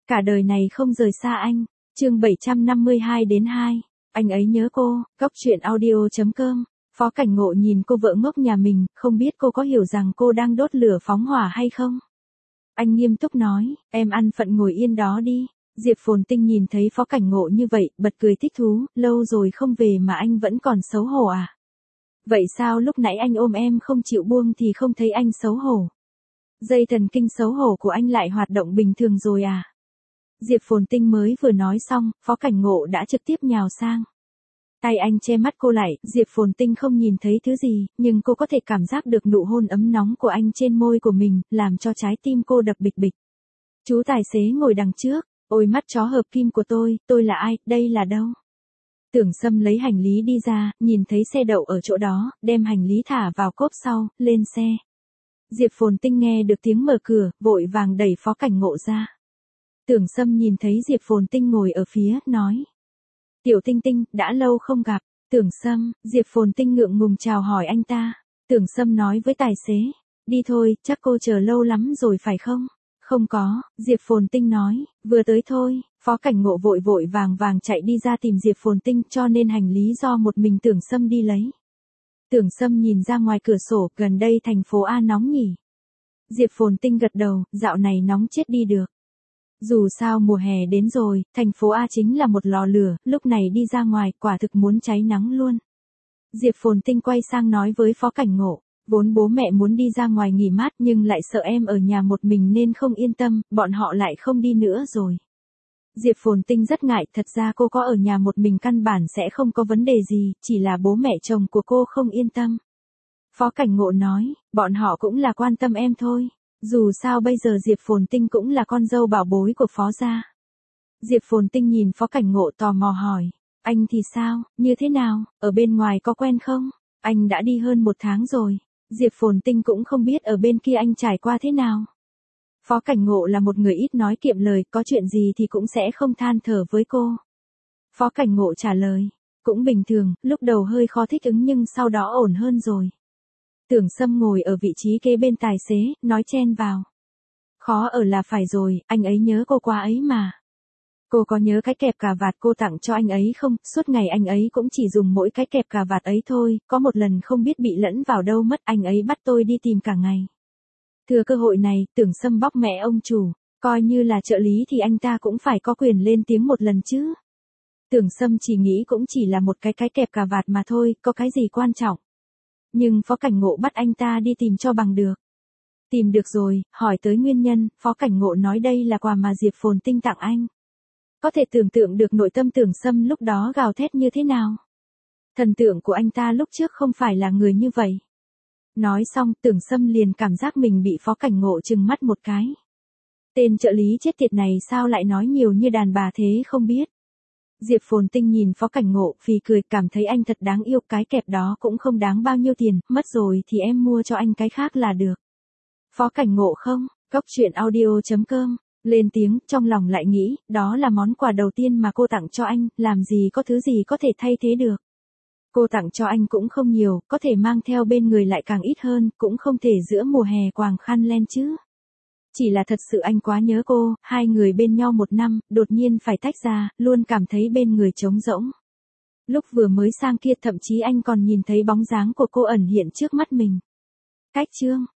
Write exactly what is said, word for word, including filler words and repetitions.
Cả đời này không rời xa anh. Chương bảy trăm năm mươi hai đến hai. Anh ấy nhớ cô. Góc truyện audio chấm com. Phó Cảnh Ngộ nhìn cô vợ ngốc nhà mình, không biết cô có hiểu rằng cô đang đốt lửa phóng hỏa hay không? Anh nghiêm túc nói, em ăn phận ngồi yên đó đi. Diệp Phồn Tinh nhìn thấy Phó Cảnh Ngộ như vậy, bật cười thích thú, lâu rồi không về mà anh vẫn còn xấu hổ à? Vậy sao lúc nãy anh ôm em không chịu buông thì không thấy anh xấu hổ? Dây thần kinh xấu hổ của anh lại hoạt động bình thường rồi à? Diệp Phồn Tinh mới vừa nói xong, Phó Cảnh Ngộ đã trực tiếp nhào sang. Tay anh che mắt cô lại, Diệp Phồn Tinh không nhìn thấy thứ gì, nhưng cô có thể cảm giác được nụ hôn ấm nóng của anh trên môi của mình, làm cho trái tim cô đập bịch bịch. Chú tài xế ngồi đằng trước, ôi mắt chó hợp kim của tôi, tôi là ai, đây là đâu? Tưởng Sâm lấy hành lý đi ra, nhìn thấy xe đậu ở chỗ đó, đem hành lý thả vào cốp sau, lên xe. Diệp Phồn Tinh nghe được tiếng mở cửa, vội vàng đẩy Phó Cảnh Ngộ ra. Tưởng Sâm nhìn thấy Diệp Phồn Tinh ngồi ở phía, nói. Tiểu Tinh Tinh, đã lâu không gặp. Tưởng Sâm, Diệp Phồn Tinh ngượng ngùng chào hỏi anh ta. Tưởng Sâm nói với tài xế. Đi thôi, chắc cô chờ lâu lắm rồi phải không? Không có, Diệp Phồn Tinh nói, vừa tới thôi. Phó Cảnh Ngộ vội vội vàng vàng chạy đi ra tìm Diệp Phồn Tinh cho nên hành lý do một mình Tưởng Sâm đi lấy. Tưởng Sâm nhìn ra ngoài cửa sổ, gần đây thành phố A nóng nhỉ? Diệp Phồn Tinh gật đầu, dạo này nóng chết đi được. Dù sao mùa hè đến rồi, thành phố A chính là một lò lửa, lúc này đi ra ngoài quả thực muốn cháy nắng luôn. Diệp Phồn Tinh quay sang nói với Phó Cảnh Ngộ, vốn bố mẹ muốn đi ra ngoài nghỉ mát nhưng lại sợ em ở nhà một mình nên không yên tâm, bọn họ lại không đi nữa rồi. Diệp Phồn Tinh rất ngại, thật ra cô có ở nhà một mình căn bản sẽ không có vấn đề gì, chỉ là bố mẹ chồng của cô không yên tâm. Phó Cảnh Ngộ nói, bọn họ cũng là quan tâm em thôi. Dù sao bây giờ Diệp Phồn Tinh cũng là con dâu bảo bối của Phó gia. Diệp Phồn Tinh nhìn Phó Cảnh Ngộ tò mò hỏi, anh thì sao, như thế nào, ở bên ngoài có quen không? Anh đã đi hơn một tháng rồi. Diệp Phồn Tinh cũng không biết ở bên kia anh trải qua thế nào. Phó Cảnh Ngộ là một người ít nói kiệm lời, có chuyện gì thì cũng sẽ không than thở với cô. Phó Cảnh Ngộ trả lời, cũng bình thường, lúc đầu hơi khó thích ứng nhưng sau đó ổn hơn rồi. Tưởng Sâm ngồi ở vị trí kế bên tài xế, nói chen vào. Khó ở là phải rồi, anh ấy nhớ cô quá ấy mà. Cô có nhớ cái kẹp cà vạt cô tặng cho anh ấy không? Suốt ngày anh ấy cũng chỉ dùng mỗi cái kẹp cà vạt ấy thôi, có một lần không biết bị lẫn vào đâu mất, anh ấy bắt tôi đi tìm cả ngày. Thừa cơ hội này, Tưởng Sâm bóc mẹ ông chủ, coi như là trợ lý thì anh ta cũng phải có quyền lên tiếng một lần chứ. Tưởng Sâm chỉ nghĩ cũng chỉ là một cái cái kẹp cà vạt mà thôi, có cái gì quan trọng. Nhưng Phó Cảnh Ngộ bắt anh ta đi tìm cho bằng được. Tìm được rồi, hỏi tới nguyên nhân, Phó Cảnh Ngộ nói đây là quà mà Diệp Phồn Tinh tặng anh. Có thể tưởng tượng được nội tâm Tưởng Sâm lúc đó gào thét như thế nào. Thần tượng của anh ta lúc trước không phải là người như vậy. Nói xong, Tưởng Sâm liền cảm giác mình bị Phó Cảnh Ngộ trừng mắt một cái. Tên trợ lý chết tiệt này sao lại nói nhiều như đàn bà thế không biết. Diệp Phồn Tinh nhìn Phó Cảnh Ngộ phì cười, cảm thấy anh thật đáng yêu, cái kẹp đó cũng không đáng bao nhiêu tiền, mất rồi thì em mua cho anh cái khác là được. Phó Cảnh Ngộ không, góc truyện audio chấm com, lên tiếng, trong lòng lại nghĩ, đó là món quà đầu tiên mà cô tặng cho anh, làm gì có thứ gì có thể thay thế được. Cô tặng cho anh cũng không nhiều, có thể mang theo bên người lại càng ít hơn, cũng không thể giữa mùa hè quàng khăn len chứ. Chỉ là thật sự anh quá nhớ cô, hai người bên nhau một năm, đột nhiên phải tách ra, luôn cảm thấy bên người trống rỗng. Lúc vừa mới sang kia thậm chí anh còn nhìn thấy bóng dáng của cô ẩn hiện trước mắt mình. Cách chương.